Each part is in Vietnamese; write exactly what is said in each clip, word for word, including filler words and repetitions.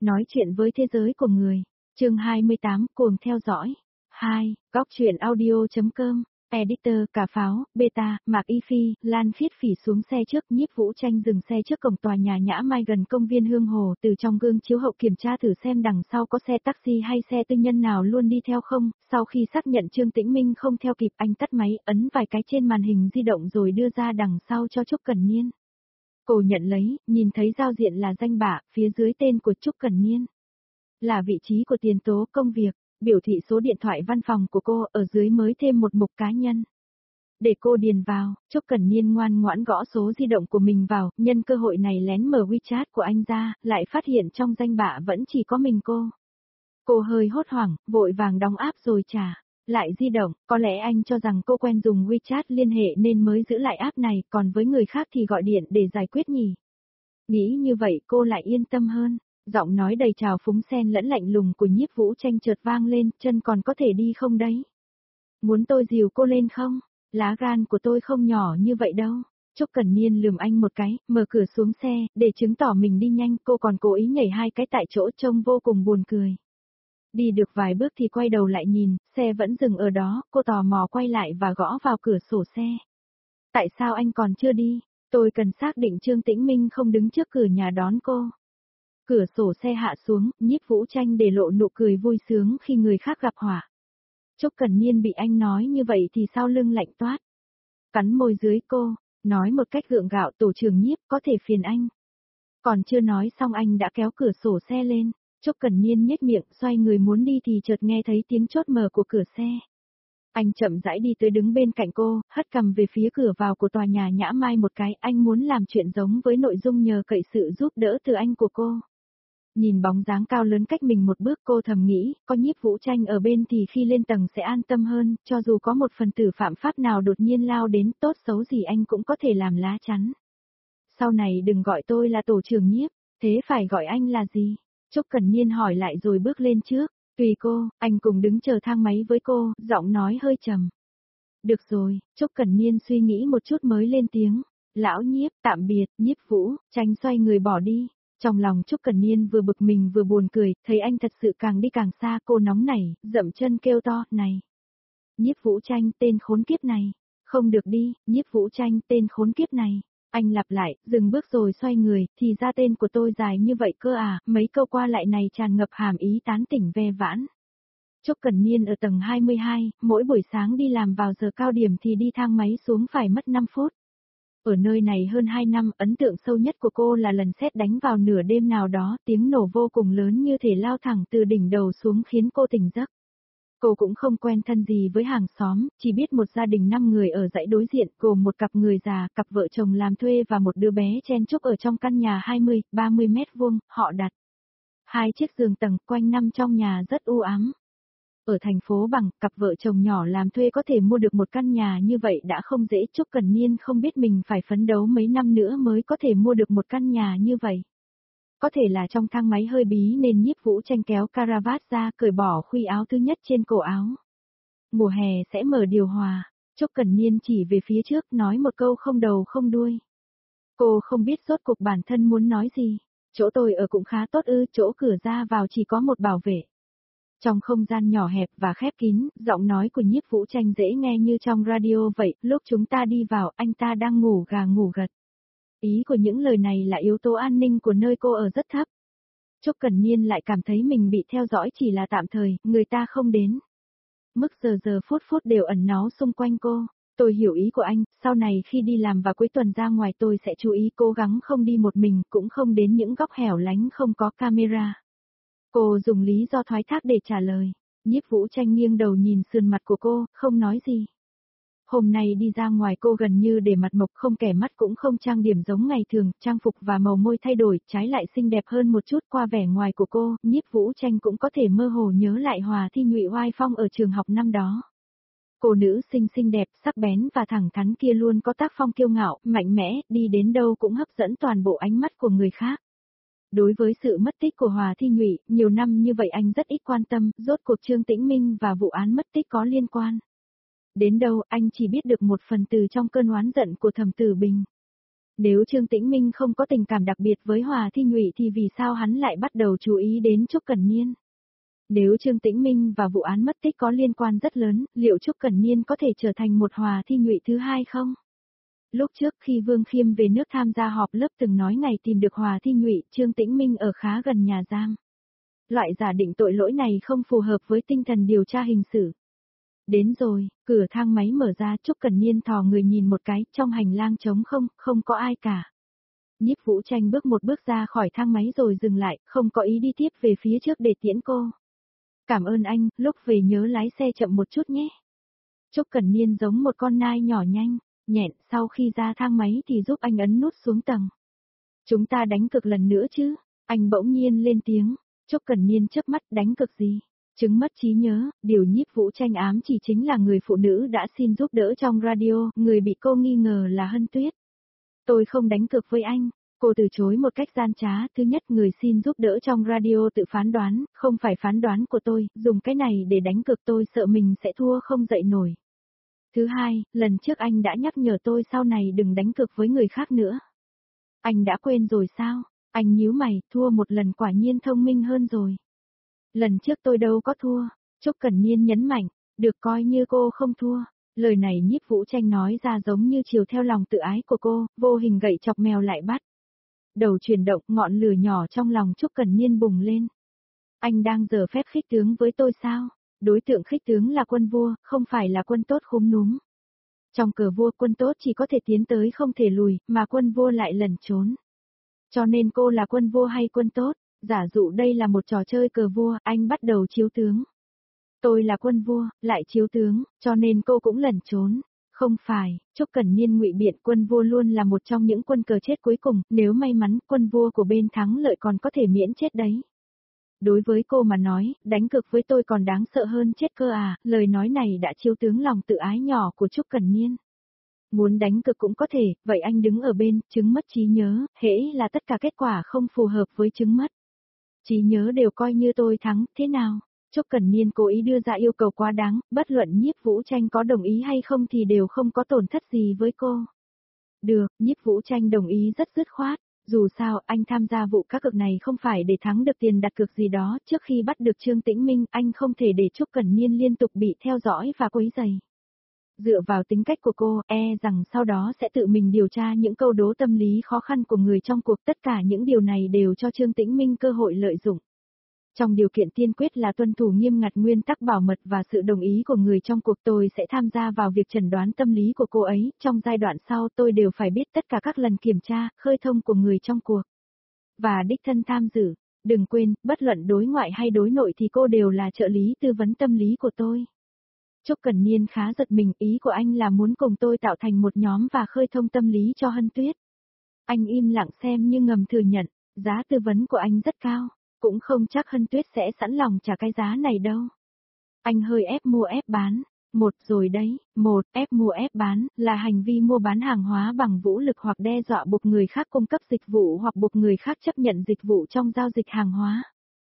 Nói chuyện với thế giới của người. Chương hai mươi tám, cuồng theo dõi. hai. Góc truyện audio.com. Editor, Cà Pháo, Beta, Mạc Y Phi, Lan Khiết Phỉ xuống xe trước, Nhiếp Vũ Tranh dừng xe trước cổng tòa nhà Nhã Mai gần công viên Hương Hồ, từ trong gương chiếu hậu kiểm tra thử xem đằng sau có xe taxi hay xe tư nhân nào luôn đi theo không, sau khi xác nhận Trương Tĩnh Minh không theo kịp, anh tắt máy, ấn vài cái trên màn hình di động rồi đưa ra đằng sau cho Trúc Cần Niên. Cô nhận lấy, nhìn thấy giao diện là danh bạ, phía dưới tên của Trúc Cần Niên. Là vị trí của tiền tố công việc, biểu thị số điện thoại văn phòng của cô, ở dưới mới thêm một mục cá nhân. Để cô điền vào, Trúc Cần Niên ngoan ngoãn gõ số di động của mình vào, nhân cơ hội này lén mở WeChat của anh ra, lại phát hiện trong danh bạ vẫn chỉ có mình cô. Cô hơi hốt hoảng, vội vàng đóng app rồi trả lại di động, có lẽ anh cho rằng cô quen dùng WeChat liên hệ nên mới giữ lại app này, còn với người khác thì gọi điện để giải quyết nhỉ. Nghĩ như vậy cô lại yên tâm hơn. Giọng nói đầy trào phúng xen lẫn lạnh lùng của Nhiếp Vũ Tranh chợt vang lên, chân còn có thể đi không đấy? Muốn tôi dìu cô lên không? Lá gan của tôi không nhỏ như vậy đâu. Trúc Cần Niên lườm anh một cái, mở cửa xuống xe, để chứng tỏ mình đi nhanh, cô còn cố ý nhảy hai cái tại chỗ trông vô cùng buồn cười. Đi được vài bước thì quay đầu lại nhìn, xe vẫn dừng ở đó, cô tò mò quay lại và gõ vào cửa sổ xe. Tại sao anh còn chưa đi? Tôi cần xác định Trương Tĩnh Minh không đứng trước cửa nhà đón cô. Cửa sổ xe hạ xuống, Nhiếp Vũ Tranh để lộ nụ cười vui sướng khi người khác gặp họa. Trúc Cần Niên bị anh nói như vậy thì sau lưng lạnh toát. Cắn môi dưới cô, nói một cách gượng gạo, tổ trưởng Nhiếp có thể phiền anh. Còn chưa nói xong anh đã kéo cửa sổ xe lên. Trúc Cần Niên nhếch miệng, xoay người muốn đi thì chợt nghe thấy tiếng chốt mở của cửa xe. Anh chậm rãi đi tới đứng bên cạnh cô, hất cằm về phía cửa vào của tòa nhà Nhã Mai một cái, anh muốn làm chuyện giống với nội dung nhờ cậy sự giúp đỡ từ anh của cô. Nhìn bóng dáng cao lớn cách mình một bước, cô thầm nghĩ, có Nhiếp Vũ Tranh ở bên thì khi lên tầng sẽ an tâm hơn, cho dù có một phần tử phạm pháp nào đột nhiên lao đến, tốt xấu gì anh cũng có thể làm lá chắn. Sau này đừng gọi tôi là tổ trưởng Nhiếp, thế phải gọi anh là gì? Trúc Cần Niên hỏi lại rồi bước lên trước. Tùy cô, anh cùng đứng chờ thang máy với cô, giọng nói hơi trầm. Được rồi, Trúc Cần Niên suy nghĩ một chút mới lên tiếng. Lão Nhiếp, tạm biệt, Nhiếp Vũ, Tranh xoay người bỏ đi. Trong lòng Trúc Cần Niên vừa bực mình vừa buồn cười, thấy anh thật sự càng đi càng xa, cô nóng nảy, dậm chân kêu to, này. Nhiếp Vũ Tranh, tên khốn kiếp này. Không được đi, Nhiếp Vũ Tranh, tên khốn kiếp này. Anh lặp lại, dừng bước rồi xoay người, thì ra tên của tôi dài như vậy cơ à, mấy câu qua lại này tràn ngập hàm ý tán tỉnh ve vãn. Trúc Cần Niên ở tầng hai mươi hai, mỗi buổi sáng đi làm vào giờ cao điểm thì đi thang máy xuống phải mất năm phút. Ở nơi này hơn hai năm, ấn tượng sâu nhất của cô là lần sét đánh vào nửa đêm nào đó, tiếng nổ vô cùng lớn như thể lao thẳng từ đỉnh đầu xuống khiến cô tỉnh giấc. Cô cũng không quen thân gì với hàng xóm, chỉ biết một gia đình năm người ở dãy đối diện, gồm một cặp người già, cặp vợ chồng làm thuê và một đứa bé chen chúc ở trong căn nhà hai mươi, ba mươi mét vuông, họ đặt hai chiếc giường tầng, quanh năm trong nhà rất u ám. Ở thành phố Bằng, cặp vợ chồng nhỏ làm thuê có thể mua được một căn nhà như vậy đã không dễ. Trúc Cần Niên không biết mình phải phấn đấu mấy năm nữa mới có thể mua được một căn nhà như vậy. Có thể là trong thang máy hơi bí nên Nhiếp Vũ Tranh kéo caravat ra, cởi bỏ khuy áo thứ nhất trên cổ áo. Mùa hè sẽ mở điều hòa. Trúc Cần Niên chỉ về phía trước nói một câu không đầu không đuôi. Cô không biết rốt cuộc bản thân muốn nói gì. Chỗ tôi ở cũng khá tốt ư, chỗ cửa ra vào chỉ có một bảo vệ. Trong không gian nhỏ hẹp và khép kín, giọng nói của Nhiếp Vũ Tranh dễ nghe như trong radio vậy, lúc chúng ta đi vào, anh ta đang ngủ gà ngủ gật. Ý của những lời này là yếu tố an ninh của nơi cô ở rất thấp. Trúc Cần Niên lại cảm thấy mình bị theo dõi chỉ là tạm thời, người ta không đến. Mức giờ giờ phút phút đều ẩn náu xung quanh cô. Tôi hiểu ý của anh, sau này khi đi làm và cuối tuần ra ngoài tôi sẽ chú ý cố gắng không đi một mình, cũng không đến những góc hẻo lánh không có camera. Cô dùng lý do thoái thác để trả lời. Nhiếp Vũ Tranh nghiêng đầu nhìn sườn mặt của cô, không nói gì. Hôm nay đi ra ngoài cô gần như để mặt mộc, không kẻ mắt cũng không trang điểm giống ngày thường, trang phục và màu môi thay đổi, trái lại xinh đẹp hơn một chút. Qua vẻ ngoài của cô, Nhiếp Vũ Tranh cũng có thể mơ hồ nhớ lại Hòa Thi Nhụy oai phong ở trường học năm đó. Cô nữ xinh xinh đẹp, sắc bén và thẳng thắn kia luôn có tác phong kiêu ngạo, mạnh mẽ, đi đến đâu cũng hấp dẫn toàn bộ ánh mắt của người khác. Đối với sự mất tích của Hòa Thi Nhụy, nhiều năm như vậy anh rất ít quan tâm, rốt cuộc Trương Tĩnh Minh và vụ án mất tích có liên quan. Đến đâu anh chỉ biết được một phần từ trong cơn oán giận của Thẩm Tử Bình. Nếu Trương Tĩnh Minh không có tình cảm đặc biệt với Hòa Thi Nhụy thì vì sao hắn lại bắt đầu chú ý đến Trúc Cẩn Niên? Nếu Trương Tĩnh Minh và vụ án mất tích có liên quan rất lớn, liệu Trúc Cẩn Niên có thể trở thành một Hòa Thi Nhụy thứ hai không? Lúc trước khi Vương Khiêm về nước tham gia họp lớp từng nói ngày tìm được Hòa Thi Nhụy, Trương Tĩnh Minh ở khá gần nhà giam. Loại giả định tội lỗi này không phù hợp với tinh thần điều tra hình sự. Đến rồi, cửa thang máy mở ra, Trúc Cẩn Niên thò người nhìn một cái, trong hành lang trống không, không có ai cả. Nhiếp Vũ Tranh bước một bước ra khỏi thang máy rồi dừng lại, không có ý đi tiếp về phía trước để tiễn cô. Cảm ơn anh, lúc về nhớ lái xe chậm một chút nhé. Trúc Cẩn Niên giống một con nai nhỏ nhanh, nhẹn, sau khi ra thang máy thì giúp anh ấn nút xuống tầng. Chúng ta đánh cược lần nữa chứ, anh bỗng nhiên lên tiếng. Trúc Cẩn Niên chớp mắt, đánh cược gì? Chứng mất trí nhớ, điều Nhiếp Vũ Tranh ám chỉ chính là người phụ nữ đã xin giúp đỡ trong radio, người bị cô nghi ngờ là Hân Tuyết. Tôi không đánh cược với anh, cô từ chối một cách gian trá. Thứ nhất, người xin giúp đỡ trong radio tự phán đoán, không phải phán đoán của tôi, dùng cái này để đánh cược tôi sợ mình sẽ thua không dậy nổi. Thứ hai, lần trước anh đã nhắc nhở tôi sau này đừng đánh cược với người khác nữa. Anh đã quên rồi sao? Anh nhíu mày, thua một lần quả nhiên thông minh hơn rồi. Lần trước tôi đâu có thua, Trúc Cẩn Niên nhấn mạnh, được coi như cô không thua. Lời này Nhiếp Vũ Tranh nói ra giống như chiều theo lòng tự ái của cô, vô hình gậy chọc mèo lại bắt. Đầu chuyển động, ngọn lửa nhỏ trong lòng Trúc Cẩn Niên bùng lên. Anh đang giở phép khích tướng với tôi sao? Đối tượng khích tướng là quân vua, không phải là quân tốt khúm núm. Trong cờ vua quân tốt chỉ có thể tiến tới không thể lùi, mà quân vua lại lẩn trốn. Cho nên cô là quân vua hay quân tốt? Giả dụ đây là một trò chơi cờ vua, anh bắt đầu chiếu tướng. Tôi là quân vua, lại chiếu tướng, cho nên cô cũng lẩn trốn. Không phải, Trúc Cẩn Niên ngụy biện, quân vua luôn là một trong những quân cờ chết cuối cùng, nếu may mắn quân vua của bên thắng lợi còn có thể miễn chết đấy. Đối với cô mà nói, đánh cược với tôi còn đáng sợ hơn chết cơ à, lời nói này đã chiếu tướng lòng tự ái nhỏ của Trúc Cẩn Niên. Muốn đánh cược cũng có thể, vậy anh đứng ở bên, chứng mất trí nhớ, hễ là tất cả kết quả không phù hợp với chứng mất trí nhớ đều coi như tôi thắng, thế nào? Trúc Cẩn Niên cố ý đưa ra yêu cầu quá đáng, bất luận Nhiếp Vũ Tranh có đồng ý hay không thì đều không có tổn thất gì với cô. Được, Nhiếp Vũ Tranh đồng ý rất dứt khoát, dù sao anh tham gia vụ cá cược này không phải để thắng được tiền đặt cược gì đó, trước khi bắt được Trương Tĩnh Minh anh không thể để Trúc Cẩn Niên liên tục bị theo dõi và quấy rầy. Dựa vào tính cách của cô, e rằng sau đó sẽ tự mình điều tra những câu đố tâm lý khó khăn của người trong cuộc, tất cả những điều này đều cho Trương Tĩnh Minh cơ hội lợi dụng. Trong điều kiện tiên quyết là tuân thủ nghiêm ngặt nguyên tắc bảo mật và sự đồng ý của người trong cuộc, tôi sẽ tham gia vào việc chẩn đoán tâm lý của cô ấy, trong giai đoạn sau tôi đều phải biết tất cả các lần kiểm tra, khơi thông của người trong cuộc. Và đích thân tham dự, đừng quên, bất luận đối ngoại hay đối nội thì cô đều là trợ lý tư vấn tâm lý của tôi. Trúc Cẩn Niên khá giật mình, ý của anh là muốn cùng tôi tạo thành một nhóm và khơi thông tâm lý cho Hân Tuyết. Anh im lặng xem như ngầm thừa nhận, giá tư vấn của anh rất cao, cũng không chắc Hân Tuyết sẽ sẵn lòng trả cái giá này đâu. Anh hơi ép mua ép bán, một rồi đấy, một, ép mua ép bán, là hành vi mua bán hàng hóa bằng vũ lực hoặc đe dọa buộc người khác cung cấp dịch vụ hoặc buộc người khác chấp nhận dịch vụ trong giao dịch hàng hóa.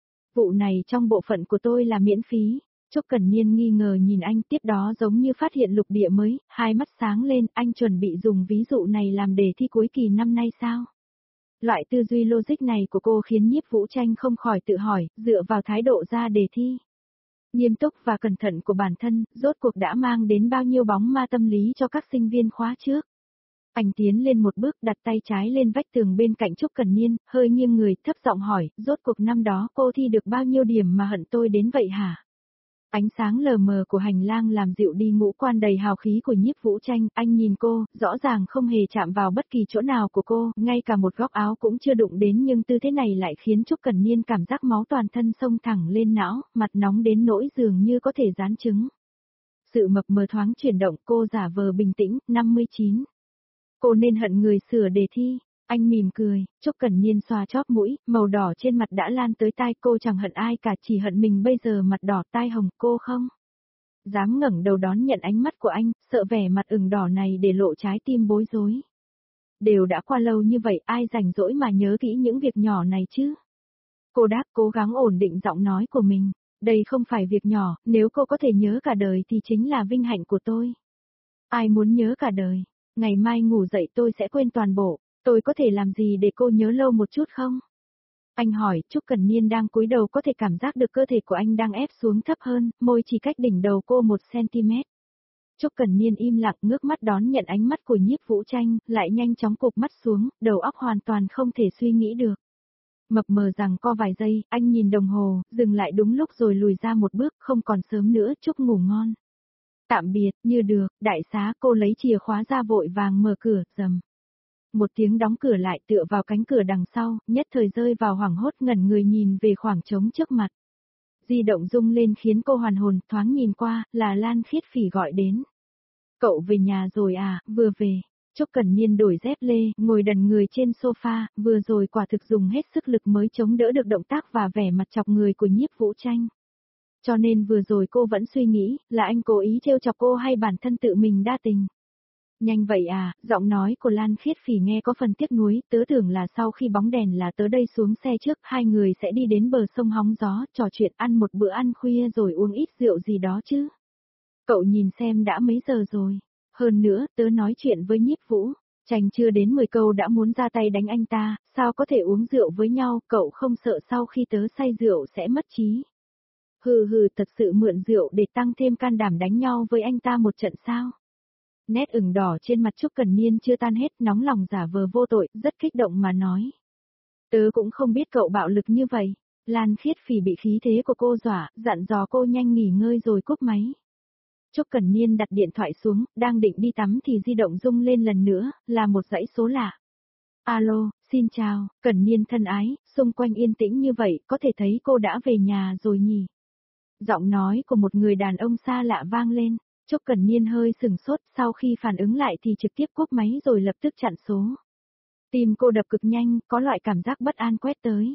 Vụ này trong bộ phận của tôi là miễn phí. Trúc Cẩn Niên nghi ngờ nhìn anh, tiếp đó giống như phát hiện lục địa mới, hai mắt sáng lên, anh chuẩn bị dùng ví dụ này làm đề thi cuối kỳ năm nay sao? Loại tư duy logic này của cô khiến Nhiếp Vũ Tranh không khỏi tự hỏi, dựa vào thái độ ra đề thi nghiêm túc và cẩn thận của bản thân, rốt cuộc đã mang đến bao nhiêu bóng ma tâm lý cho các sinh viên khóa trước. Anh tiến lên một bước, đặt tay trái lên vách tường bên cạnh Trúc Cẩn Niên, hơi nghiêng người, thấp giọng hỏi, rốt cuộc năm đó cô thi được bao nhiêu điểm mà hận tôi đến vậy hả? Ánh sáng lờ mờ của hành lang làm dịu đi ngũ quan đầy hào khí của Nhiếp Vũ Tranh, anh nhìn cô, rõ ràng không hề chạm vào bất kỳ chỗ nào của cô, ngay cả một góc áo cũng chưa đụng đến, nhưng tư thế này lại khiến Trúc Cẩn Niên cảm giác máu toàn thân xông thẳng lên não, mặt nóng đến nỗi dường như có thể rán trứng. Sự mập mờ thoáng chuyển động, cô giả vờ bình tĩnh, năm mươi chín. Cô nên hận người sửa đề thi. Anh mỉm cười, Trúc Cẩn Niên xoa chóp mũi, màu đỏ trên mặt đã lan tới tai, cô chẳng hận ai cả, chỉ hận mình bây giờ mặt đỏ tai hồng, cô không dám ngẩng đầu đón nhận ánh mắt của anh, sợ vẻ mặt ửng đỏ này để lộ trái tim bối rối. Đều đã qua lâu như vậy, ai rảnh rỗi mà nhớ kỹ những việc nhỏ này chứ? Cô đáp, cố gắng ổn định giọng nói của mình, đây không phải việc nhỏ, nếu cô có thể nhớ cả đời thì chính là vinh hạnh của tôi. Ai muốn nhớ cả đời? Ngày mai ngủ dậy tôi sẽ quên toàn bộ. Tôi có thể làm gì để cô nhớ lâu một chút không? Anh hỏi, Trúc Cần Niên đang cúi đầu có thể cảm giác được cơ thể của anh đang ép xuống thấp hơn, môi chỉ cách đỉnh đầu cô một xăng-ti-mét. Trúc Cần Niên im lặng ngước mắt đón nhận ánh mắt của Nhiếp Vũ Tranh, lại nhanh chóng cụp mắt xuống, đầu óc hoàn toàn không thể suy nghĩ được. Mập mờ rằng co vài giây, anh nhìn đồng hồ, dừng lại đúng lúc rồi lùi ra một bước, không còn sớm nữa, chúc ngủ ngon. Tạm biệt, như được, đại xá, cô lấy chìa khóa ra vội vàng mở cửa, rầm. Một tiếng đóng cửa lại tựa vào cánh cửa đằng sau, nhất thời rơi vào hoảng hốt ngẩn người nhìn về khoảng trống trước mặt. Di động rung lên khiến cô hoàn hồn, thoáng nhìn qua, là Lan Khiết Phỉ gọi đến. Cậu về nhà rồi à, vừa về. Trúc Cần Niên đổi dép lê, ngồi đần người trên sofa, vừa rồi quả thực dùng hết sức lực mới chống đỡ được động tác và vẻ mặt chọc người của Nhiếp Vũ Tranh. Cho nên vừa rồi cô vẫn suy nghĩ, là anh cố ý trêu chọc cô hay bản thân tự mình đa tình. Nhanh vậy à, giọng nói của Lan Khiết Phỉ nghe có phần tiếc nuối, tớ tưởng là sau khi bóng đèn là tớ đây xuống xe trước, hai người sẽ đi đến bờ sông hóng gió, trò chuyện ăn một bữa ăn khuya rồi uống ít rượu gì đó chứ. Cậu nhìn xem đã mấy giờ rồi. Hơn nữa, tớ nói chuyện với Nhiếp Vũ, Tranh chưa đến mười câu đã muốn ra tay đánh anh ta, sao có thể uống rượu với nhau, cậu không sợ sau khi tớ say rượu sẽ mất trí. Hừ hừ, thật sự mượn rượu để tăng thêm can đảm đánh nhau với anh ta một trận sao? Nét ửng đỏ trên mặt Trúc Cần Niên chưa tan hết, nóng lòng giả vờ vô tội, rất kích động mà nói. Tớ cũng không biết cậu bạo lực như vậy. Lan Khiết Phỉ bị khí thế của cô dọa, dặn dò cô nhanh nghỉ ngơi rồi cúp máy. Trúc Cần Niên đặt điện thoại xuống, đang định đi tắm thì di động rung lên lần nữa, là một dãy số lạ. Alo, xin chào, Cần Niên thân ái, xung quanh yên tĩnh như vậy, có thể thấy cô đã về nhà rồi nhỉ? Giọng nói của một người đàn ông xa lạ vang lên, Trúc Cần Niên hơi sừng sốt, sau khi phản ứng lại thì trực tiếp cúp máy rồi lập tức chặn số. Tim cô đập cực nhanh, có loại cảm giác bất an quét tới.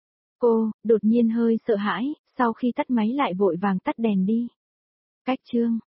Cô, đột nhiên hơi sợ hãi, sau khi tắt máy lại vội vàng tắt đèn đi. Cách chương